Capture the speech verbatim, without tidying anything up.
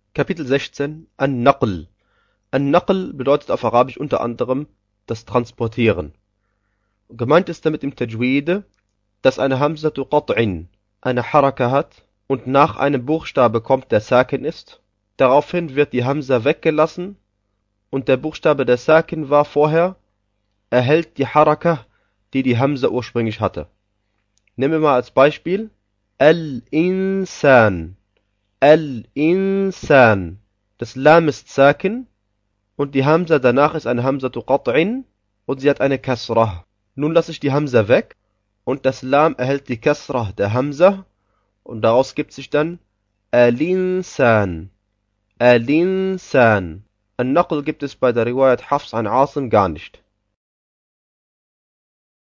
Kapitel sechzehn An-Naql. An-Naql bedeutet auf Arabisch unter anderem das Transportieren. Gemeint ist damit im Tajwid, dass eine Hamzatu Qat'in eine Haraka hat und nach einem Buchstabe kommt, der Sakin ist. Daraufhin wird die Hamza weggelassen und der Buchstabe, der Sakin war vorher, erhält die Haraka, die die Hamza ursprünglich hatte. Nehmen wir mal als Beispiel Al-Insan. Al-Insan. Das Lam ist Sakin und die Hamza danach ist eine Hamzatu Qat'in und sie hat eine Kasrah. Nun lasse ich die Hamza weg und das Lam erhält die Kasrah der Hamza und daraus gibt sich dann Al-Insan. Al-Insan. An-Naql gibt es bei der Riwayat Hafs an Asim gar nicht.